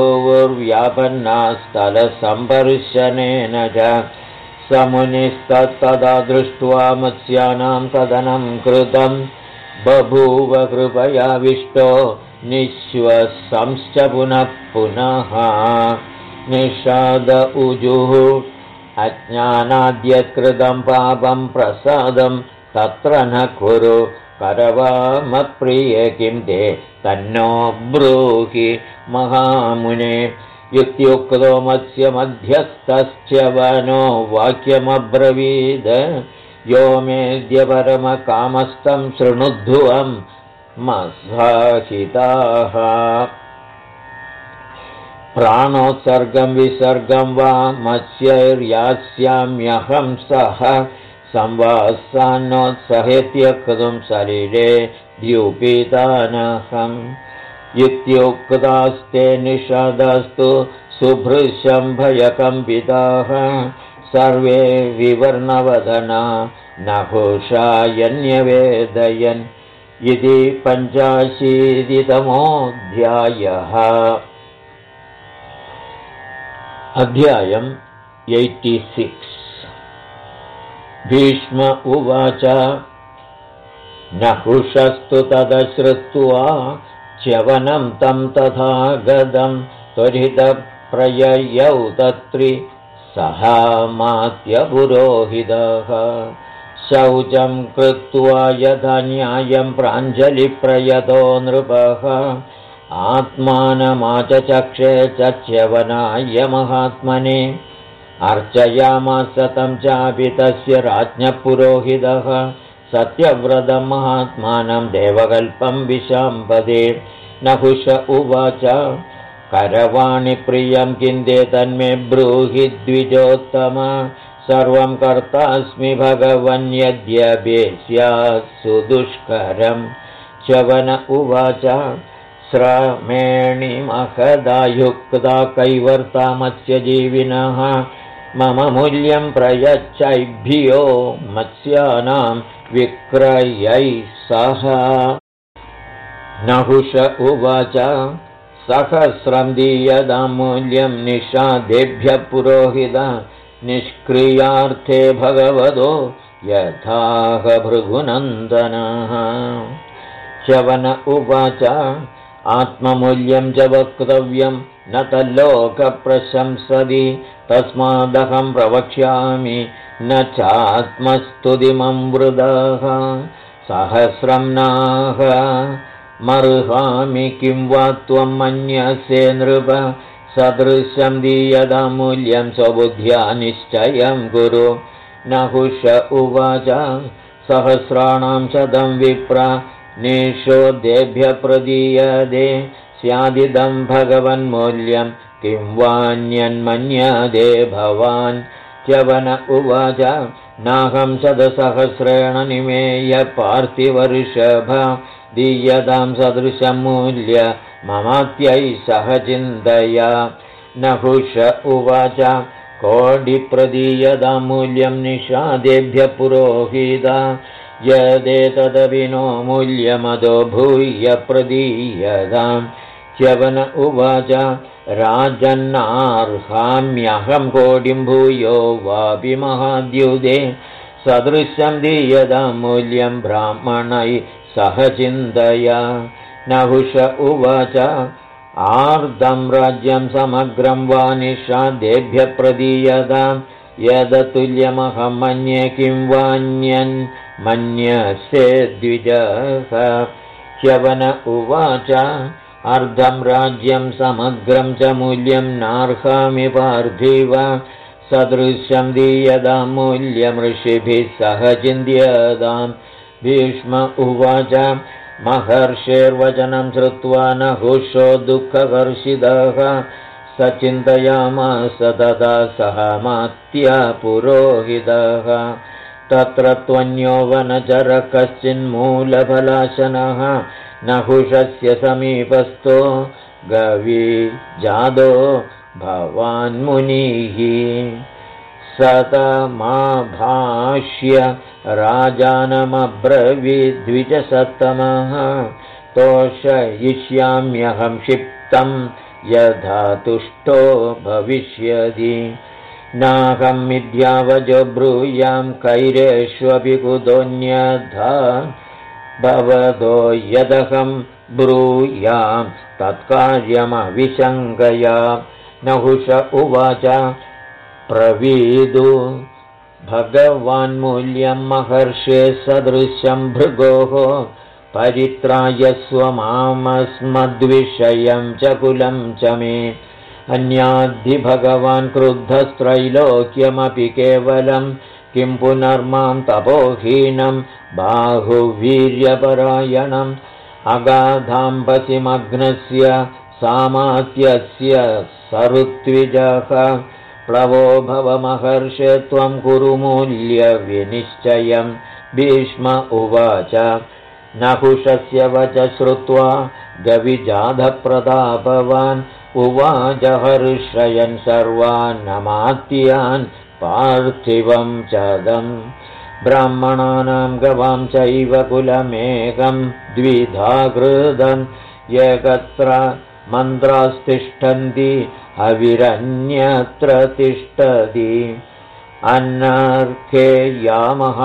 बभूवुर्व्यापन्नास्थलसम्पर्शनेन च समुनिस्तत्तदा दृष्ट्वा मत्स्यानां कथनं कृतं बभूव कृपयाविष्टो निःश्वसंश्च पुनः पुनः निषाद उजुः अज्ञानाद्यत्कृतं पापं प्रसादं तत्र न कुरु करवामप्रिये किं ते तन्नो ब्रूहि महामुने युक्त्युक्तो मत्स्यमध्यस्थश्च्यवनो वाक्यमब्रवीद यो मेद्य परमकामस्तं शृणुध्वं मत्साहिताः प्राणोत्सर्गं विसर्गं वा मत्स्यैर्यास्याम्यहं सह संवासान्नोत्सहेत्यक्तुं सलिले द्यूपितानहम् इत्युक्तास्ते निषादास्तु सुभृशं भयकम्पिताः सर्वे विवर्णवदना नहुषायन्यवेदयन् इति 85तमोऽध्यायः। अध्यायम् 86। भीष्म उवाच नहुषस्तु तदश्रुत्वा च्यवनं तं तथा गदं त्वरितप्रययौ तत्रि सहामात्यपुरोहितः शौचं कृत्वा यथा न्यायं प्राञ्जलिप्रयतो नृपः आत्मानमाचचक्षे च च्यवनाय महात्मने अर्चयामास तं चापि तस्य राज्ञः पुरोहितः सत्यव्रतं महात्मानं देवकल्पं विशाम्पदे। नहुष उवाच करवाणि प्रियं किन्ते तन्मे ब्रूहि द्विजोत्तम सर्वं कर्तास्मि भगवन् यद्यपि स्यात् सुदुष्करम्। च्यवन उवाच श्रमेणि महदा युक्ता कैवर्ता मत्स्यजीविनः मम मूल्यं प्रयच्छैभ्यो मत्स्यानां विक्रयैः सह। नहुष उवाच सहस्रं दीयतां मूल्यं निषादेभ्यः पुरोहित निष्क्रियार्थे भगवतो यथाह भृगुनन्दनः। च्यवन उवाच आत्ममूल्यं च वक्तव्यं न तल्लोकप्रशंसति तस्मादहं प्रवक्ष्यामि न चात्मस्तुतिममृतः सहस्रं नाह मर्हामि किं वा त्वं मन्यसे नृप सदृशं दीयतामूल्यं स्वबुद्ध्या निश्चयं कुरु नहुष उवाच सहस्राणां शतं विप्रा निषोद्धेभ्यः प्रदीयते स्यादिदं भगवन्मूल्यं किं वान्यन्मन्यते भवान् च्यवन उवाच नाहं शतसहस्रेण निमेय पार्थिवर्षभ दीयतां सदृशं मूल्य ममात्यै सह चिन्तया नहुष उवाच कोटिप्रदीयतां मूल्यं निषादेभ्यः पुरोहिता यदेतदपि नो मूल्यमदो भूय प्रदीयतां च्यवन उवाच राजन्नार्हाम्यहं कोटिं भूयो वापि महाद्युदे सदृशं दीयतां मूल्यं ब्राह्मणैः सह चिन्तया नहुष उवाच आर्धं राज्यं समग्रं वा निषादेभ्यः प्रदीयतां यदतुल्यमहं मन्ये किं वान्यन् मन्यसे द्विजः च्यवन उवाच अर्धं राज्यं समग्रं च मूल्यं नार्हामि पार्थिव सदृशं दीयतां मूल्यमृषिभिः सह चिन्त्यतां भीष्म उवाच महर्षेर्वचनं श्रुत्वा नहुषो दुःखकर्षितः स चिन्तयामास तदा सह मात्या पुरोहितः तत्र त्वन्यो वनचरः कश्चिन्मूलफलाशनः नहुषस्य समीपस्थो गविजादो भवान्मुनिः सतमाभाष्य राजानमब्रवीद्विजसत्तमः तोषयिष्याम्यहं क्षिप्तं यथा तुष्टो भविष्यति नाहं मिथ्यावचो ब्रूयां कैरेष्वपि कुतोऽन्यथा भवतो यदहं ब्रूयां तत्कार्यमविशङ्कया नहुष उवाच प्रवीदु भगवान्मूल्यं महर्षे सदृशं भृगोः परित्राय स्वमामस्मद्विषयं च कुलं च मे अन्याद्धि भगवान् क्रुद्धस्त्रैलोक्यमपि केवलं किं पुनर्मां तपोहीनं बाहुवीर्यपरायणम् अगाधाम्बसिमग्नस्य सामात्यस्य सरुत्विजः प्लवो भवमहर्षे त्वं कुरु मूल्यविनिश्चयं भीष्म उवाच नहुषस्य वच श्रुत्वा गविजाधप्रतापवान् उवाच हर्षयन् सर्वान्नमात्यान् पार्थिवं चदम् ब्राह्मणानां गवां चैव कुलमेकं द्विधा कृतं एकत्र मन्त्रास्तिष्ठन्ति हविरन्यत्र तिष्ठति अन्नर्थे या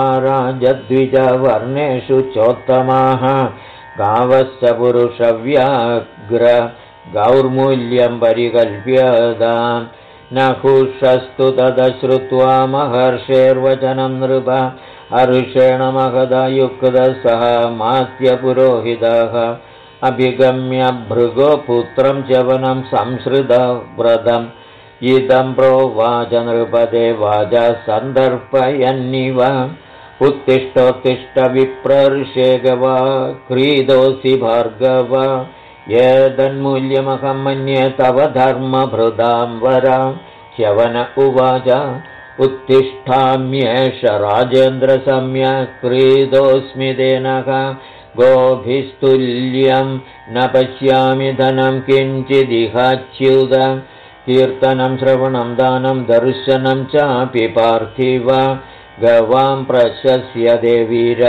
महाराजद्विजवर्णेषु चोत्तमाः गावश्च पुरुषव्याघ्र गौर्मूल्यं परिकल्प्यताम् नहुषस्तु तदश्रुत्वा महर्षेर्वचनं नृप हर्षेण महदा युक्तः सह मात्यपुरोहितः अभिगम्य भृगोपुत्रं च्यवनं संसृतव्रतम् इदं प्रोवाच नृपते वाचा सन्दर्पयन्निव उत्तिष्ठोत्तिष्ठ विप्रर्षे गवा क्रीडोऽसि भार्गव एतन्मूल्यमहं मन्ये तव धर्मभृदां वरा च्यवन उवाच उत्तिष्ठाम्येष राजेन्द्रसम्यक् क्रीडोऽस्मि तेनः गोभिस्तुल्यं न पश्यामि धनं किञ्चिदिहाच्युत कीर्तनं श्रवणं दानं दर्शनं चापि पार्थिव गवां प्रशस्य देवीर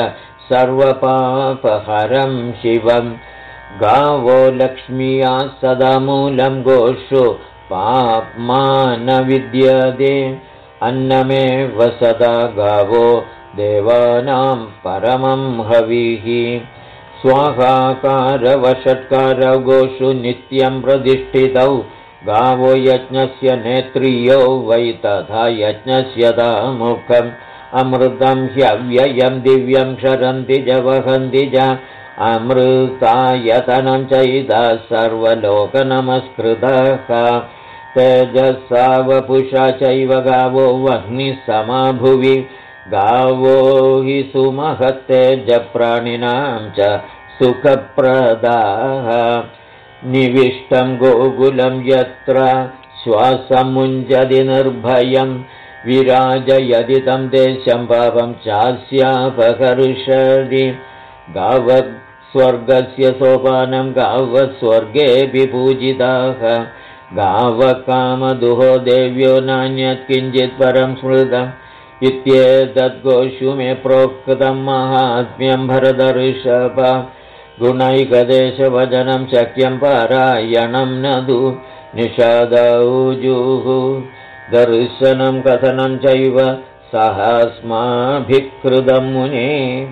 सर्वपापहरं शिवम् गावो लक्ष्म्या सदा मूलं गोषु पाप्मा न विद्यते अन्नमेव सदा गावो देवानां परमं हविः स्वाहाकारवषट्कारौ गोषु नित्यं प्रतिष्ठितौ गावो यज्ञस्य नेत्रियो वै तथा यज्ञस्य दामुखम् अमृतं ह्यव्ययं दिव्यं क्षरन्ति च वहन्ति च अमृतायतनं चैदा सर्वलोकनमस्कृतः तेजसा वपुषा चैव गावो वह्निः समाभुवि गावो हि सुमहत्तेजप्राणिनां च सुखप्रदाः निविष्टं गोकुलं यत्र श्वासमुञ्जति निर्भयं विराजयति तं देशं पापं चास्यापकर्षति गावः स्वर्गस्य सोपानं गावः स्वर्गेऽपि पूजिताः गावः कामदुहो देव्यो नान्यत् किञ्चित् परं स्मृतम् इत्येतद्गोषु मे प्रोक्तं माहात्म्यं भरतऋषभ गुणैकदेशवचनं शक्यं पारायणं नदु निषादौजुः दर्शनं कथनं चैव सहस्माभिकृतं मुने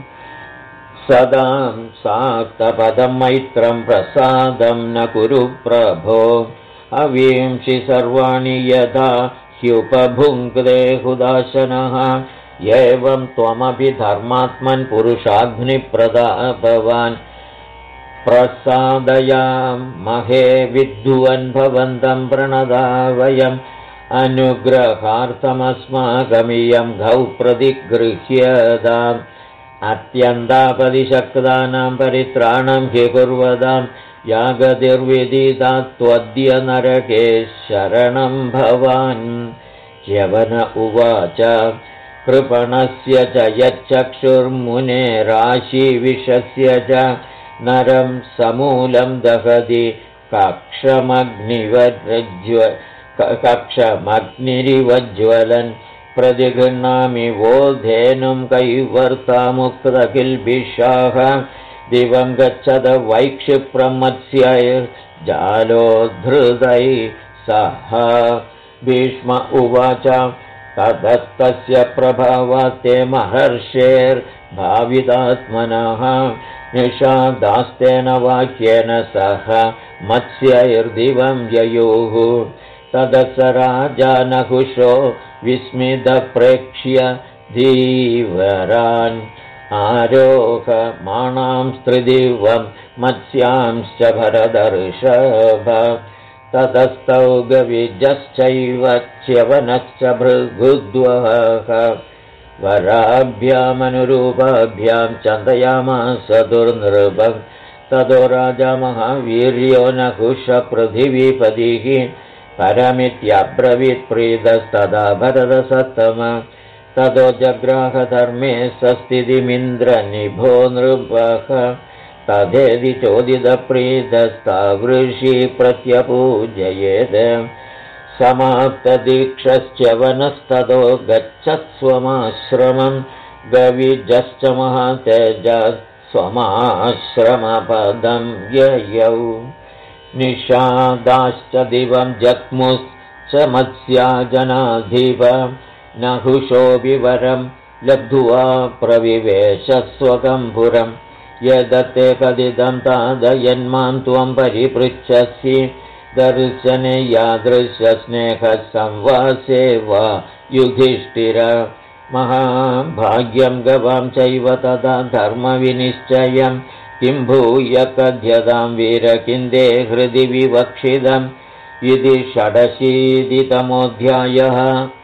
सदां साक्तपदं मैत्रं प्रसादं न कुरु प्रभो अवींषि सर्वाणि यथा ह्युपभुङ्क्ते हुदाशनः एवं त्वमपि धर्मात्मन् पुरुषाग्निप्रदाभवान् प्रसादयामहे विद्वन् भवन्तं प्रणदा वयम् अनुग्रहार्थमस्माकमियं गौ प्रतिगृह्यताम् अत्यन्तापदिशक्तानां परित्राणं हि कुर्वतां यागतिर्विदिता त्वद्य नरके शरणं भवान् च्यवन उवाच कृपणस्य च यच्चक्षुर्मुने राशिविषस्य च नरं समूलं दहति कक्षमग्निरिवज्वलन् प्रतिगृह्णामि वो धेनुं कैवर्तामुक्तकिल्बिषाः दिवं गच्छद वैक्षिप्रं मत्स्यैर्जालोद्धृतैः सह भीष्म उवाच तदस्तस्य प्रभावात् ते महर्षेर्भावितात्मनः निषादास्तेन वाक्येन सह मत्स्यैर्दिवं ययुः तदस राजा नहुषो विस्मितप्रेक्ष्य धीवरान् आरोहमाणां स्त्रिदिवं मत्स्यांश्च भरतर्षभ ततस्तौ गविजश्चैव च्यवनश्च भृगुद्वः वराभ्यामनुरूपाभ्यां चन्दयामास दुर्नृपं ततो राजा महावीर्यो नहुषपृथिवीपतिः परमित्यब्रवीत्प्रीतस्तदा भरतसत्तम ततो जग्राहधर्मे सस्थितिमिन्द्रनिभो नृपः तथेति चोदितप्रीतस्तावृषि प्रत्यपूजयेत् समाप्तदीक्षश्च्यवनस्ततो गच्छत्स्वमाश्रमं गविजश्च महातेजः स्वमाश्रमपदं ययौ निषादाश्च दिवं जग्मुश्च मत्स्याजनाधिप नहुषोऽपि वरं लब्ध्वा प्रविवेश स्वकं पुरं यदत्ते कथितं तादयन्मां त्वं परिपृच्छसि दर्शने यादृशस्नेहसंवासे वा युधिष्ठिर महाभाग्यं गवां चैव तदा धर्मविनिश्चयं किं भूय कथ्यतां वीर किं ते हृदि विवक्षितम् इति 86तमोऽध्यायः।